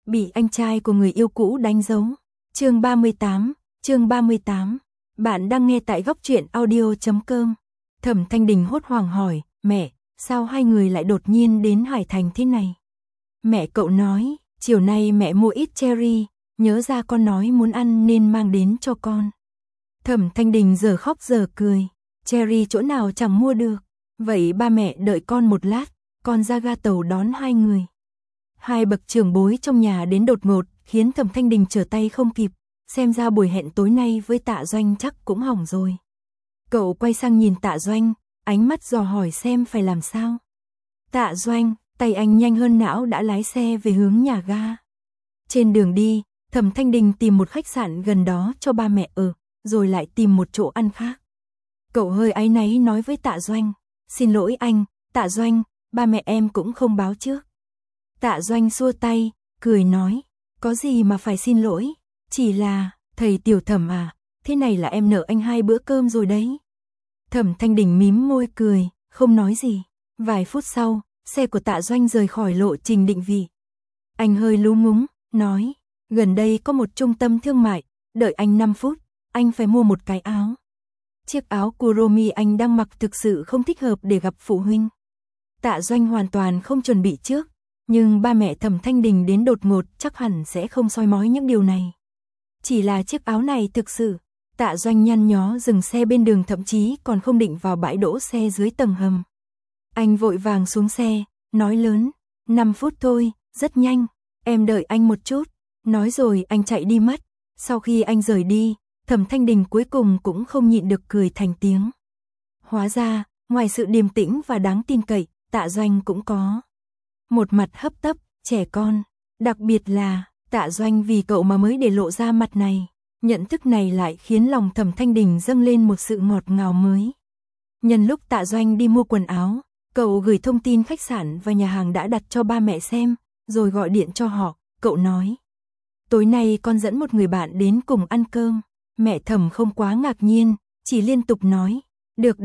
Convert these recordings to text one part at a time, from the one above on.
bị anh trai của người yêu cũ đánh dấu. Chương 38. Bạn đang nghe tại góc truyện audio.com. Thẩm Thanh Đình hốt hoảng hỏi, mẹ, sao hai người lại đột nhiên đến Hải Thành thế này? Mẹ cậu nói, chiều nay mẹ mua ít cherry, nhớ ra con nói muốn ăn nên mang đến cho con. Thẩm Thanh Đình giờ khóc giờ cười, cherry chỗ nào chẳng mua được, vậy ba mẹ đợi con một lát, con ra ga tàu đón hai người. Hai bậc trưởng bối trong nhà đến đột ngột, khiến Thẩm Thanh Đình trở tay không kịp, xem ra buổi hẹn tối nay với Tạ Doanh chắc cũng hỏng rồi. Cậu quay sang nhìn Tạ Doanh, ánh mắt dò hỏi xem phải làm sao. Tạ Doanh, tay anh nhanh hơn não đã lái xe về hướng nhà ga. Trên đường đi, Thẩm Thanh Đình tìm một khách sạn gần đó cho ba mẹ ở, rồi lại tìm một chỗ ăn khác. Cậu hơi áy náy nói với Tạ Doanh, xin lỗi anh, Tạ Doanh, ba mẹ em cũng không báo trước. Tạ Doanh xua tay, cười nói, có gì mà phải xin lỗi, chỉ là, thầy Tiểu Thẩm à, thế này là em nợ anh 2 bữa cơm rồi đấy. Thẩm Thanh Đình mím môi cười, không nói gì. Vài phút sau, xe của Tạ Doanh rời khỏi lộ trình định vị. Anh hơi lú ngúng, nói, gần đây có một trung tâm thương mại, đợi anh 5 phút, anh phải mua một cái áo. Chiếc áo Kuromi anh đang mặc thực sự không thích hợp để gặp phụ huynh. Tạ Doanh hoàn toàn không chuẩn bị trước, nhưng ba mẹ Thẩm Thanh Đình đến đột ngột chắc hẳn sẽ không soi mói những điều này. Chỉ là chiếc áo này thực sự, Tạ Doanh nhăn nhó dừng xe bên đường, thậm chí còn không định vào bãi đỗ xe dưới tầng hầm. Anh vội vàng xuống xe, nói lớn, 5 phút thôi, rất nhanh, em đợi anh một chút. Nói rồi anh chạy đi mất. Sau khi anh rời đi, Thẩm Thanh Đình cuối cùng cũng không nhịn được cười thành tiếng. Hóa ra, ngoài sự điềm tĩnh và đáng tin cậy, Tạ Doanh cũng có một mặt hấp tấp, trẻ con. Đặc biệt là, Tạ Doanh vì cậu mà mới để lộ ra mặt này. Nhận thức này lại khiến lòng Thẩm Thanh Đình dâng lên một sự ngọt ngào mới. Nhân lúc Tạ Doanh đi mua quần áo, cậu gửi thông tin khách sạn và nhà hàng đã đặt cho ba mẹ xem, rồi gọi điện cho họ, cậu nói. Tối nay con dẫn một người bạn đến cùng ăn cơm. Mẹ Thẩm không quá ngạc nhiên, chỉ liên tục nói, được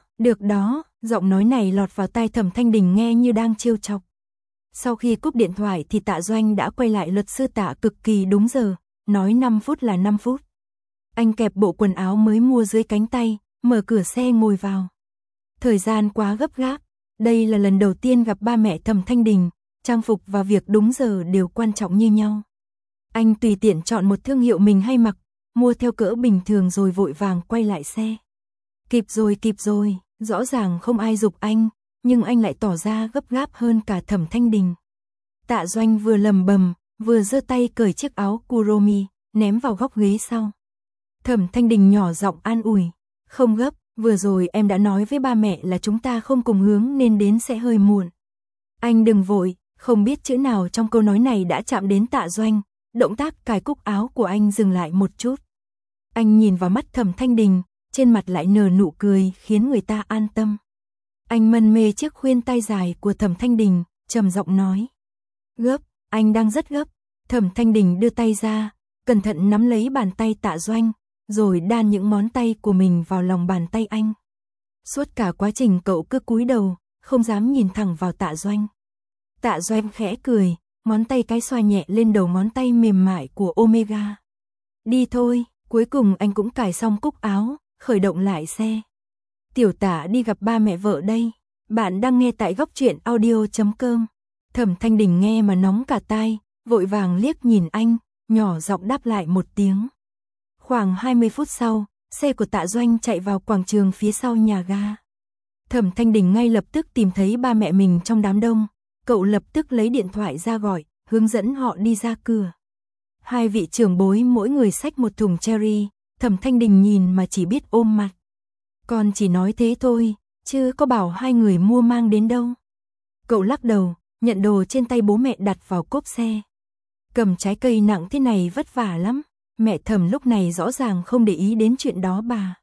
đó, giọng nói này lọt vào tai Thẩm Thanh Đình nghe như đang trêu chọc. Sau khi cúp điện thoại thì Tạ Doanh đã quay lại luật sư Tạ cực kỳ đúng giờ, nói 5 phút là 5 phút. Anh kẹp bộ quần áo mới mua dưới cánh tay, mở cửa xe ngồi vào. Thời gian quá gấp gáp, đây là lần đầu tiên gặp ba mẹ Thẩm Thanh Đình, trang phục và việc đúng giờ đều quan trọng như nhau. Anh tùy tiện chọn một thương hiệu mình hay mặc, mua theo cỡ bình thường rồi vội vàng quay lại xe. Kịp rồi, rõ ràng không ai giục anh, nhưng anh lại tỏ ra gấp gáp hơn cả Thẩm Thanh Đình. Tạ Doanh vừa lầm bầm, vừa giơ tay cởi chiếc áo Kuromi, ném vào góc ghế sau. Thẩm Thanh Đình nhỏ giọng an ủi, không gấp, vừa rồi em đã nói với ba mẹ là chúng ta không cùng hướng nên đến sẽ hơi muộn. Anh đừng vội, không biết chữ nào trong câu nói này đã chạm đến Tạ Doanh, động tác cài cúc áo của anh dừng lại một chút. Anh nhìn vào mắt Thẩm Thanh Đình, trên mặt lại nở nụ cười khiến người ta an tâm. Anh mân mê chiếc khuyên tai dài của Thẩm Thanh Đình, trầm giọng nói. Gấp, anh đang rất gấp. Thẩm Thanh Đình đưa tay ra, cẩn thận nắm lấy bàn tay Tạ Doanh, rồi đan những ngón tay của mình vào lòng bàn tay anh. Suốt cả quá trình cậu cứ cúi đầu, không dám nhìn thẳng vào Tạ Doanh. Tạ Doanh khẽ cười, ngón tay cái xoa nhẹ lên đầu ngón tay mềm mại của Omega. Đi thôi, cuối cùng anh cũng cài xong cúc áo, khởi động lại xe. Tiểu Tạ đi gặp ba mẹ vợ đây. Bạn đang nghe tại góc truyện audio.com. Thẩm Thanh Đình nghe mà nóng cả tai, vội vàng liếc nhìn anh, nhỏ giọng đáp lại một tiếng. Khoảng 20 phút sau, xe của Tạ Doanh chạy vào quảng trường phía sau nhà ga. Thẩm Thanh Đình ngay lập tức tìm thấy ba mẹ mình trong đám đông, cậu lập tức lấy điện thoại ra gọi, hướng dẫn họ đi ra cửa. Hai vị trưởng bối mỗi người xách một thùng cherry, Thẩm Thanh Đình nhìn mà chỉ biết ôm mặt. Con chỉ nói thế thôi, chứ có bảo hai người mua mang đến đâu. Cậu lắc đầu, nhận đồ trên tay bố mẹ đặt vào cốp xe. Cầm trái cây nặng thế này vất vả lắm. Mẹ Thẩm lúc này rõ ràng không để ý đến chuyện đó bà.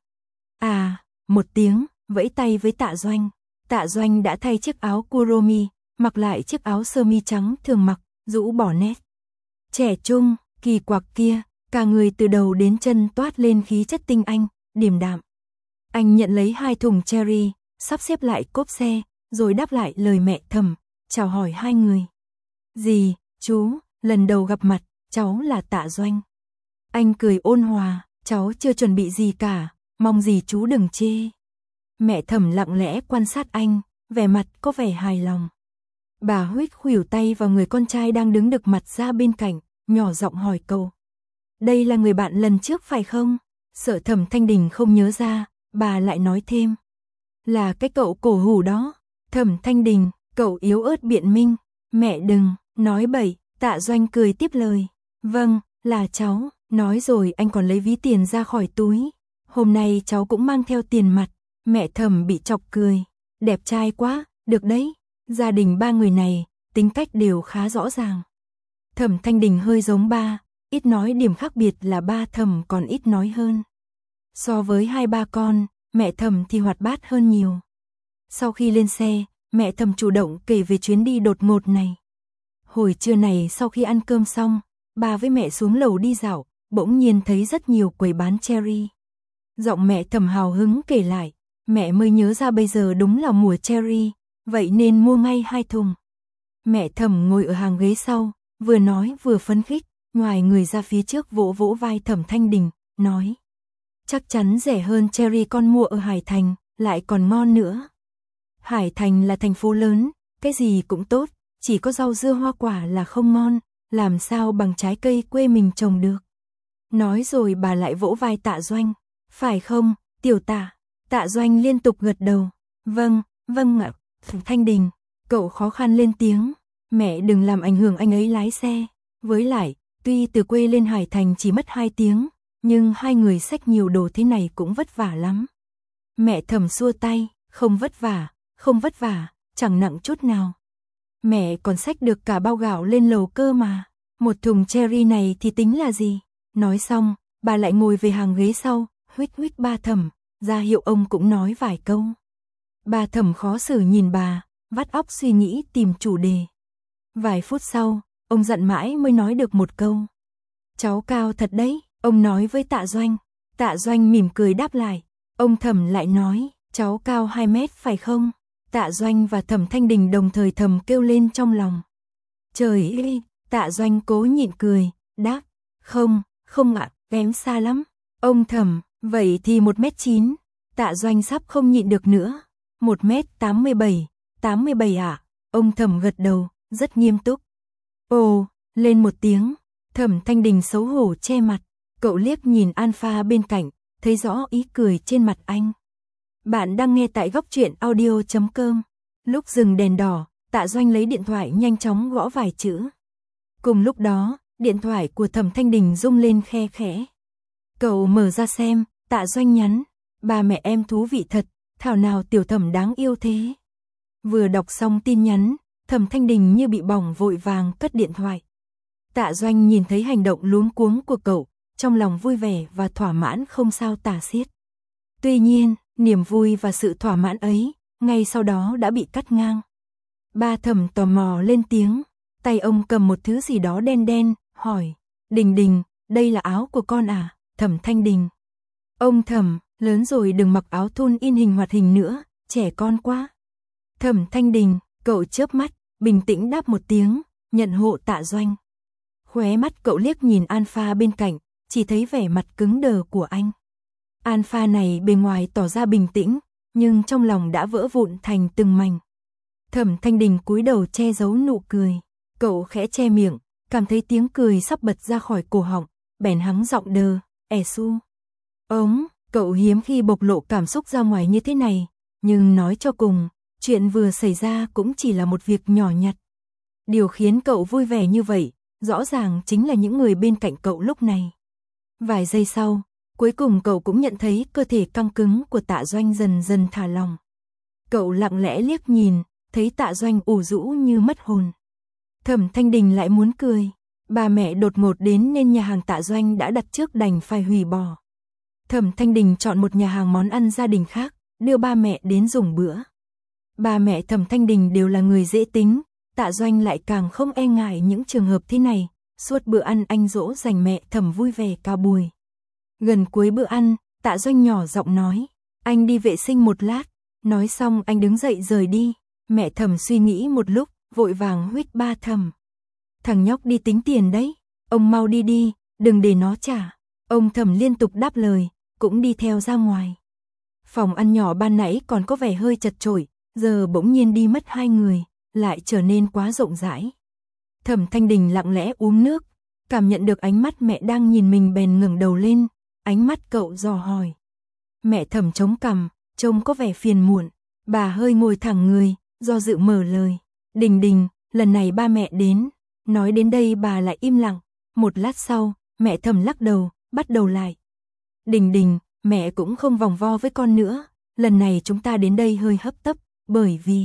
À, một tiếng, vẫy tay với Tạ Doanh. Tạ Doanh đã thay chiếc áo Kuromi, mặc lại chiếc áo sơ mi trắng thường mặc, rũ bỏ nét trẻ trung, kỳ quặc kia, cả người từ đầu đến chân toát lên khí chất tinh anh, điềm đạm. Anh nhận lấy 2 thùng cherry, sắp xếp lại cốp xe, rồi đáp lại lời mẹ Thẩm, chào hỏi hai người. Dì, chú, lần đầu gặp mặt, cháu là Tạ Doanh. Anh cười ôn hòa, cháu chưa chuẩn bị gì cả, mong gì chú đừng chê. Mẹ Thẩm lặng lẽ quan sát anh, vẻ mặt có vẻ hài lòng. Bà huých khuỷu tay vào người con trai đang đứng đực mặt ra bên cạnh, nhỏ giọng hỏi câu. Đây là người bạn lần trước phải không? Sợ Thẩm Thanh Đình không nhớ ra, bà lại nói thêm. Là cái cậu cổ hủ đó. Thẩm Thanh Đình, cậu yếu ớt biện minh. Mẹ đừng, nói bậy, Tạ Doanh cười tiếp lời. Vâng, là cháu, nói rồi anh còn lấy ví tiền ra khỏi túi. Hôm nay cháu cũng mang theo tiền mặt. Mẹ Thẩm bị chọc cười. Đẹp trai quá, được đấy. Gia đình ba người này, tính cách đều khá rõ ràng. Thẩm Thanh Đình hơi giống ba, ít nói, điểm khác biệt là ba Thẩm còn ít nói hơn. So với hai ba con, mẹ Thẩm thì hoạt bát hơn nhiều. Sau khi lên xe, mẹ Thẩm chủ động kể về chuyến đi đột ngột này. Hồi trưa này sau khi ăn cơm xong, bà với mẹ xuống lầu đi dạo, bỗng nhiên thấy rất nhiều quầy bán cherry. Giọng mẹ Thẩm hào hứng kể lại, mẹ mới nhớ ra bây giờ đúng là mùa cherry, vậy nên mua ngay 2 thùng. Mẹ Thẩm ngồi ở hàng ghế sau, vừa nói vừa phấn khích, ngoài người ra phía trước vỗ vỗ vai Thẩm Thanh Đình, nói. Chắc chắn rẻ hơn cherry con mua ở Hải Thành, lại còn ngon nữa. Hải Thành là thành phố lớn, cái gì cũng tốt, chỉ có rau dưa hoa quả là không ngon, làm sao bằng trái cây quê mình trồng được. Nói rồi bà lại vỗ vai Tạ Doanh, phải không, tiểu Tạ? Tạ Doanh liên tục gật đầu, vâng, vâng ạ. Thanh Đình, cậu khó khăn lên tiếng, mẹ đừng làm ảnh hưởng anh ấy lái xe. Với lại, tuy từ quê lên Hải Thành chỉ mất 2 tiếng, nhưng hai người xách nhiều đồ thế này cũng vất vả lắm. Mẹ Thẩm xua tay, không vất vả, chẳng nặng chút nào. Mẹ còn xách được cả bao gạo lên lầu cơ mà, một thùng cherry này thì tính là gì? Nói xong, bà lại ngồi về hàng ghế sau, huých huých ba Thẩm, ra hiệu ông cũng nói vài câu. Bà Thẩm khó xử nhìn bà, vắt óc suy nghĩ tìm chủ đề. Vài phút sau, ông giận mãi mới nói được một câu. Cháu cao thật đấy, ông nói với Tạ Doanh. Tạ Doanh mỉm cười đáp lại. Ông Thẩm lại nói, cháu cao 2 mét phải không? Tạ Doanh và Thẩm Thanh Đình đồng thời thầm kêu lên trong lòng. Trời ơi, Tạ Doanh cố nhịn cười, đáp. Không ạ, kém xa lắm. Ông Thẩm, vậy thì 1m9. Tạ Doanh sắp không nhịn được nữa. 1m87 ạ. Ông Thẩm gật đầu, rất nghiêm túc. Ồ, lên một tiếng. Thẩm Thanh Đình xấu hổ che mặt. Cậu liếc nhìn Alpha bên cạnh, thấy rõ ý cười trên mặt anh. Bạn đang nghe tại góc truyện audio.com. Lúc dừng đèn đỏ, Tạ Doanh lấy điện thoại nhanh chóng gõ vài chữ. Cùng lúc đó, điện thoại của Thẩm Thanh Đình rung lên khe khẽ. Cậu mở ra xem, Tạ Doanh nhắn. Ba mẹ em thú vị thật, thảo nào tiểu Thẩm đáng yêu thế. Vừa đọc xong tin nhắn, Thẩm Thanh Đình như bị bỏng vội vàng cất điện thoại. Tạ Doanh nhìn thấy hành động luống cuống của cậu, trong lòng vui vẻ và thỏa mãn không sao tả xiết. Tuy nhiên, niềm vui và sự thỏa mãn ấy, ngay sau đó đã bị cắt ngang. Ba Thẩm tò mò lên tiếng, tay ông cầm một thứ gì đó đen đen, hỏi, Đình, đây là áo của con à? Thẩm Thanh Đình. Ông Thẩm, lớn rồi đừng mặc áo thun in hình hoạt hình nữa, trẻ con quá. Thẩm Thanh Đình, cậu chớp mắt, bình tĩnh đáp một tiếng, nhận hộ Tạ Doanh. Khóe mắt cậu liếc nhìn Alpha bên cạnh, chỉ thấy vẻ mặt cứng đờ của anh. Alpha này bề ngoài tỏ ra bình tĩnh, nhưng trong lòng đã vỡ vụn thành từng mảnh. Thẩm Thanh Đình cúi đầu che giấu nụ cười, cậu khẽ che miệng, cảm thấy tiếng cười sắp bật ra khỏi cổ họng, bèn hắng giọng đờ, su. Cậu hiếm khi bộc lộ cảm xúc ra ngoài như thế này, nhưng nói cho cùng, chuyện vừa xảy ra cũng chỉ là một việc nhỏ nhặt. Điều khiến cậu vui vẻ như vậy, rõ ràng chính là những người bên cạnh cậu lúc này. Vài giây sau, cuối cùng cậu cũng nhận thấy cơ thể căng cứng của Tạ Doanh dần dần thả lỏng. Cậu lặng lẽ liếc nhìn, thấy Tạ Doanh ủ rũ như mất hồn. Thẩm Thanh Đình lại muốn cười, ba mẹ đột ngột đến nên nhà hàng Tạ Doanh đã đặt trước đành phải hủy bỏ. Thẩm Thanh Đình chọn một nhà hàng món ăn gia đình khác, đưa ba mẹ đến dùng bữa. Ba mẹ Thẩm Thanh Đình đều là người dễ tính, Tạ Doanh lại càng không e ngại những trường hợp thế này, suốt bữa ăn anh dỗ dành mẹ Thẩm vui vẻ cả buổi. Gần cuối bữa ăn, Tạ Doanh nhỏ giọng nói, anh đi vệ sinh một lát. Nói xong anh đứng dậy rời đi, mẹ Thẩm suy nghĩ một lúc, vội vàng huých ba Thẩm. thằng nhóc đi tính tiền đấy, ông mau đi đi, đừng để nó trả. Ông Thẩm liên tục đáp lời, cũng đi theo ra ngoài. Phòng ăn nhỏ ban nãy còn có vẻ hơi chật chội, giờ bỗng nhiên đi mất 2 người, lại trở nên quá rộng rãi. Thẩm Thanh Đình lặng lẽ uống nước, cảm nhận được ánh mắt mẹ đang nhìn mình bèn ngẩng đầu lên, ánh mắt cậu dò hỏi. Mẹ Thẩm chống cằm, trông có vẻ phiền muộn, bà hơi ngồi thẳng người, do dự mở lời. Đình Đình, lần này ba mẹ đến. Nói đến đây bà lại im lặng, một lát sau, mẹ Thẩm lắc đầu, bắt đầu lại. Đình Đình, mẹ cũng không vòng vo với con nữa, lần này chúng ta đến đây hơi hấp tấp, bởi vì...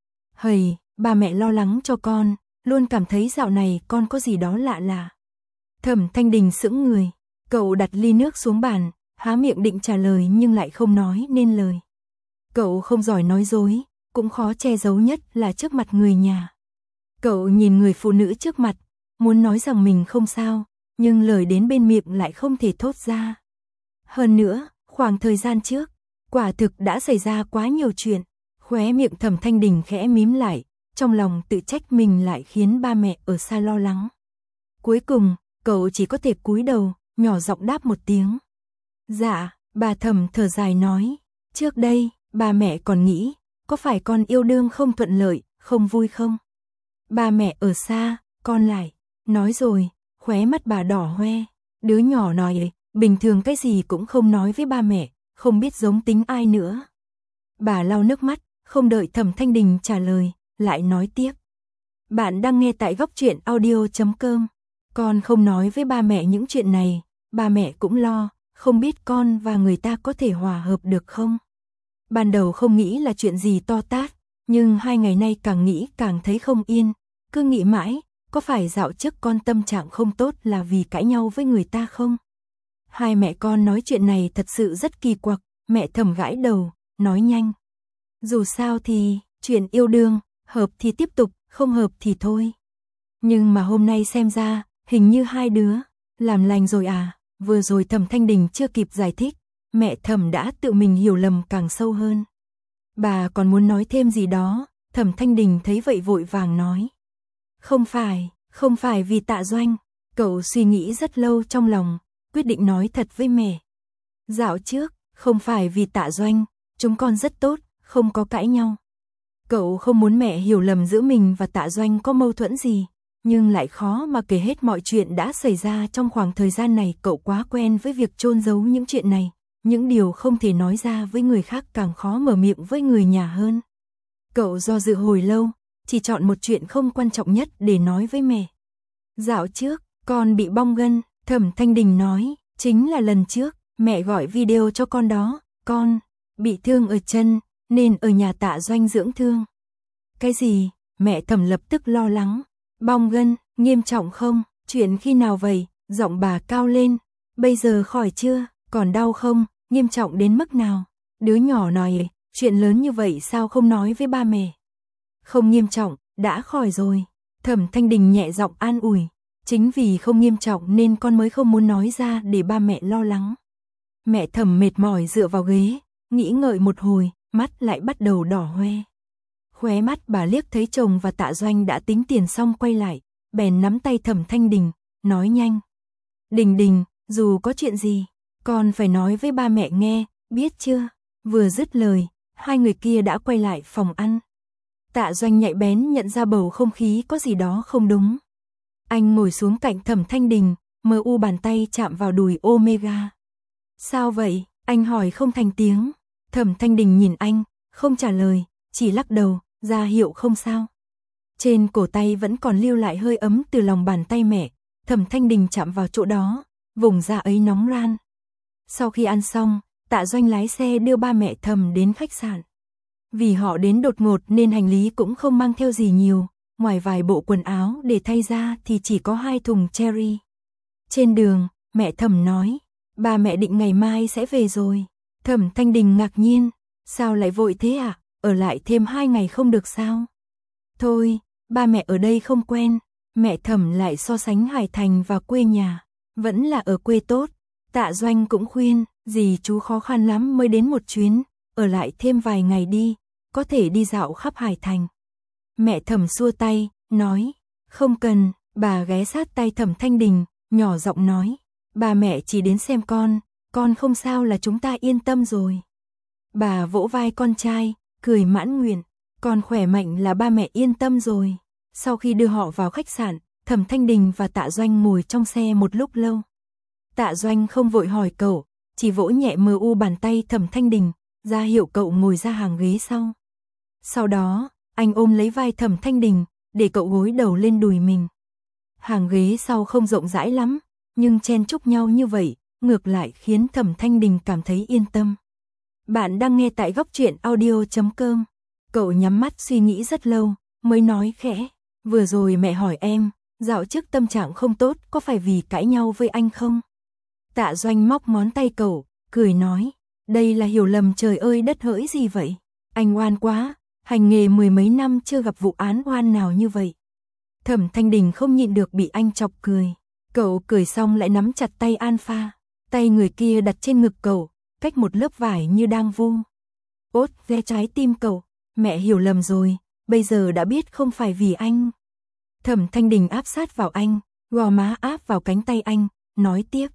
ba mẹ lo lắng cho con, luôn cảm thấy dạo này con có gì đó lạ lạ. Thẩm Thanh Đình sững người, cậu đặt ly nước xuống bàn, há miệng định trả lời nhưng lại không nói nên lời. Cậu không giỏi nói dối, cũng khó che giấu nhất là trước mặt người nhà. Cậu nhìn người phụ nữ trước mặt, muốn nói rằng mình không sao, nhưng lời đến bên miệng lại không thể thốt ra. Hơn nữa, khoảng thời gian trước, quả thực đã xảy ra quá nhiều chuyện. Khóe miệng Thẩm Thanh Đình khẽ mím lại, trong lòng tự trách mình lại khiến ba mẹ ở xa lo lắng. Cuối cùng, cậu chỉ có thể cúi đầu, nhỏ giọng đáp một tiếng. Dạ, bà Thẩm thở dài nói, trước đây, ba mẹ còn nghĩ, có phải con yêu đương không thuận lợi, không vui không? Ba mẹ ở xa, con lại, nói rồi, khóe mắt bà đỏ hoe, đứa nhỏ nói ấy, bình thường cái gì cũng không nói với ba mẹ, không biết giống tính ai nữa. Bà lau nước mắt, không đợi Thẩm Thanh Đình trả lời, lại nói tiếp. Bạn đang nghe tại Góc Truyện Audio.com. Con không nói với ba mẹ những chuyện này, ba mẹ cũng lo, không biết con và người ta có thể hòa hợp được không? Ban đầu không nghĩ là chuyện gì to tát, nhưng 2 ngày nay càng nghĩ càng thấy không yên, cứ nghĩ mãi, có phải dạo trước con tâm trạng không tốt là vì cãi nhau với người ta không? Hai mẹ con nói chuyện này thật sự rất kỳ quặc, mẹ Thẩm gãi đầu, nói nhanh. Dù sao thì, chuyện yêu đương, hợp thì tiếp tục, không hợp thì thôi. Nhưng mà hôm nay xem ra, hình như hai đứa, làm lành rồi à, vừa rồi Thẩm Thanh Đình chưa kịp giải thích, mẹ Thẩm đã tự mình hiểu lầm càng sâu hơn. Bà còn muốn nói thêm gì đó, Thẩm Thanh Đình thấy vậy vội vàng nói. Không phải vì Tạ Doanh, cậu suy nghĩ rất lâu trong lòng, quyết định nói thật với mẹ. Dạo trước, không phải vì Tạ Doanh, chúng con rất tốt, không có cãi nhau. Cậu không muốn mẹ hiểu lầm giữa mình và Tạ Doanh có mâu thuẫn gì, nhưng lại khó mà kể hết mọi chuyện đã xảy ra trong khoảng thời gian này. Cậu quá quen với việc chôn giấu những chuyện này, những điều không thể nói ra với người khác càng khó mở miệng với người nhà hơn. Cậu do dự hồi lâu, chỉ chọn một chuyện không quan trọng nhất để nói với mẹ. Dạo trước, con bị bong gân, Thẩm Thanh Đình nói, chính là lần trước, mẹ gọi video cho con đó, con bị thương ở chân, nên ở nhà Tạ Doanh dưỡng thương. Cái gì? Mẹ Thẩm lập tức lo lắng. Bong gân, nghiêm trọng không? Chuyện khi nào vậy? Giọng bà cao lên. Bây giờ khỏi chưa? Còn đau không? Nghiêm trọng đến mức nào? Đứa nhỏ nói, chuyện lớn như vậy sao không nói với ba mẹ? Không nghiêm trọng, đã khỏi rồi. Thẩm Thanh Đình nhẹ giọng an ủi. Chính vì không nghiêm trọng nên con mới không muốn nói ra để ba mẹ lo lắng. Mẹ Thẩm mệt mỏi dựa vào ghế, nghĩ ngợi một hồi, mắt lại bắt đầu đỏ hoe. Khóe mắt bà liếc thấy chồng và Tạ Doanh đã tính tiền xong quay lại, bèn nắm tay Thẩm Thanh Đình, nói nhanh. Đình Đình, dù có chuyện gì, con phải nói với ba mẹ nghe, biết chưa? Vừa dứt lời, hai người kia đã quay lại phòng ăn. Tạ Doanh nhạy bén nhận ra bầu không khí có gì đó không đúng. Anh ngồi xuống cạnh Thẩm Thanh Đình, mờ u bàn tay chạm vào đùi Omega. Sao vậy? Anh hỏi không thành tiếng. Thẩm Thanh Đình nhìn anh, không trả lời, chỉ lắc đầu, ra hiệu không sao. Trên cổ tay vẫn còn lưu lại hơi ấm từ lòng bàn tay mẹ, Thẩm Thanh Đình chạm vào chỗ đó, vùng da ấy nóng ran. Sau khi ăn xong, Tạ Doanh lái xe đưa ba mẹ Thẩm đến khách sạn. Vì họ đến đột ngột nên hành lý cũng không mang theo gì nhiều, ngoài vài bộ quần áo để thay ra thì chỉ có 2 thùng cherry. Trên đường, mẹ Thẩm nói, ba mẹ định ngày mai sẽ về rồi. Thẩm Thanh Đình ngạc nhiên, sao lại vội thế ạ? Ở lại thêm 2 ngày không được sao? Thôi, ba mẹ ở đây không quen. Mẹ Thẩm lại so sánh Hải Thành và quê nhà, vẫn là ở quê tốt. Tạ Doanh cũng khuyên, dì chú khó khăn lắm mới đến một chuyến, ở lại thêm vài ngày đi, có thể đi dạo khắp Hải Thành. Mẹ Thẩm xua tay, nói, không cần, Bà ghé sát tay Thẩm Thanh Đình, nhỏ giọng nói, ba mẹ chỉ đến xem con không sao là chúng ta yên tâm rồi. Bà vỗ vai con trai, cười mãn nguyện, con khỏe mạnh là ba mẹ yên tâm rồi. Sau khi đưa họ vào khách sạn, Thẩm Thanh Đình và Tạ Doanh ngồi trong xe một lúc lâu. Tạ Doanh không vội hỏi cậu, chỉ vỗ nhẹ mờ u bàn tay Thẩm Thanh Đình, ra hiệu cậu ngồi ra hàng ghế sau. Sau đó, anh ôm lấy vai Thẩm Thanh Đình, để cậu gối đầu lên đùi mình. Hàng ghế sau không rộng rãi lắm, nhưng chen chúc nhau như vậy, ngược lại khiến Thẩm Thanh Đình cảm thấy yên tâm. Bạn đang nghe tại góc truyện audio.com. Cậu nhắm mắt suy nghĩ rất lâu, mới nói khẽ, vừa rồi mẹ hỏi em, dạo trước tâm trạng không tốt có phải vì cãi nhau với anh không? Tạ Doanh móc ngón tay cậu, cười nói, đây là hiểu lầm trời ơi đất hỡi gì vậy? Anh oan quá, hành nghề mười mấy năm chưa gặp vụ án oan nào như vậy. Thẩm Thanh Đình không nhịn được bị anh chọc cười. Cậu cười xong lại nắm chặt tay Alpha, tay người kia đặt trên ngực cậu, cách một lớp vải như đang vu. Ốt ve trái tim cậu, mẹ hiểu lầm rồi, bây giờ đã biết không phải vì anh. Thẩm Thanh Đình áp sát vào anh, gò má áp vào cánh tay anh, nói tiếp.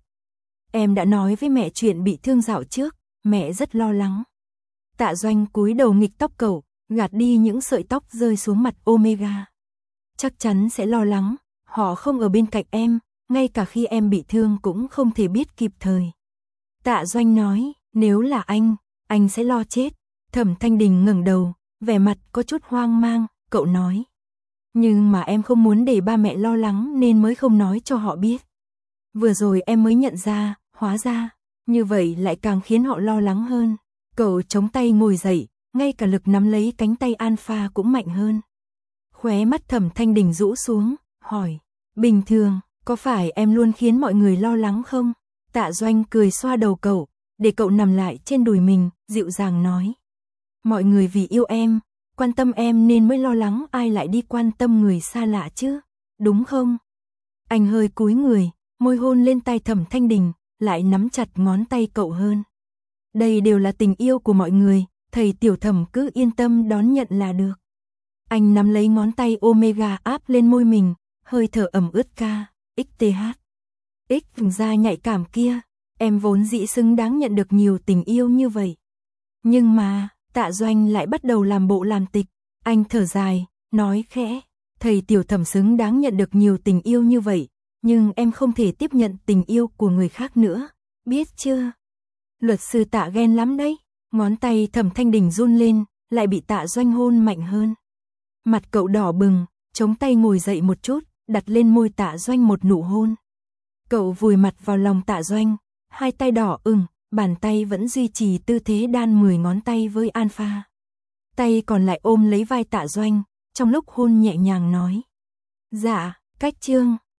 Em đã nói với mẹ chuyện bị thương dạo trước, mẹ rất lo lắng. Tạ Doanh cúi đầu nghịch tóc cậu, gạt đi những sợi tóc rơi xuống mặt Omega. Chắc chắn sẽ lo lắng, họ không ở bên cạnh em, ngay cả khi em bị thương cũng không thể biết kịp thời. Tạ Doanh nói, nếu là anh sẽ lo chết. Thẩm Thanh Đình ngẩng đầu, vẻ mặt có chút hoang mang, cậu nói. Nhưng mà em không muốn để ba mẹ lo lắng nên mới không nói cho họ biết. Vừa rồi em mới nhận ra, hóa ra, như vậy lại càng khiến họ lo lắng hơn. Cậu chống tay ngồi dậy, ngay cả lực nắm lấy cánh tay Alpha cũng mạnh hơn. Khóe mắt Thẩm Thanh Đình rũ xuống, hỏi, bình thường, có phải em luôn khiến mọi người lo lắng không? Tạ Doanh cười xoa đầu cậu, để cậu nằm lại trên đùi mình, dịu dàng nói. Mọi người vì yêu em, quan tâm em nên mới lo lắng, ai lại đi quan tâm người xa lạ chứ, đúng không? Anh hơi cúi người, môi hôn lên tay Thẩm Thanh Đình, lại nắm chặt ngón tay cậu hơn. Đây đều là tình yêu của mọi người, thầy Tiểu Thẩm cứ yên tâm đón nhận là được. Anh nắm lấy ngón tay Omega áp lên môi mình, hơi thở ẩm ướt ca, vùng da nhạy cảm kia, em vốn dĩ xứng đáng nhận được nhiều tình yêu như vậy. Nhưng mà, Tạ Doanh lại bắt đầu làm bộ làm tịch, anh thở dài, nói khẽ, thầy Tiểu Thẩm xứng đáng nhận được nhiều tình yêu như vậy, nhưng em không thể tiếp nhận tình yêu của người khác nữa, biết chưa? Luật sư Tạ ghen lắm đấy, ngón tay Thẩm Thanh Đình run lên, lại bị Tạ Doanh hôn mạnh hơn. Mặt cậu đỏ bừng, chống tay ngồi dậy một chút, đặt lên môi Tạ Doanh một nụ hôn. Cậu vùi mặt vào lòng Tạ Doanh, hai tay đỏ ửng, bàn tay vẫn duy trì tư thế đan 10 ngón tay với Alpha. Tay còn lại ôm lấy vai Tạ Doanh, trong lúc hôn nhẹ nhàng nói. Dạ, cách chương.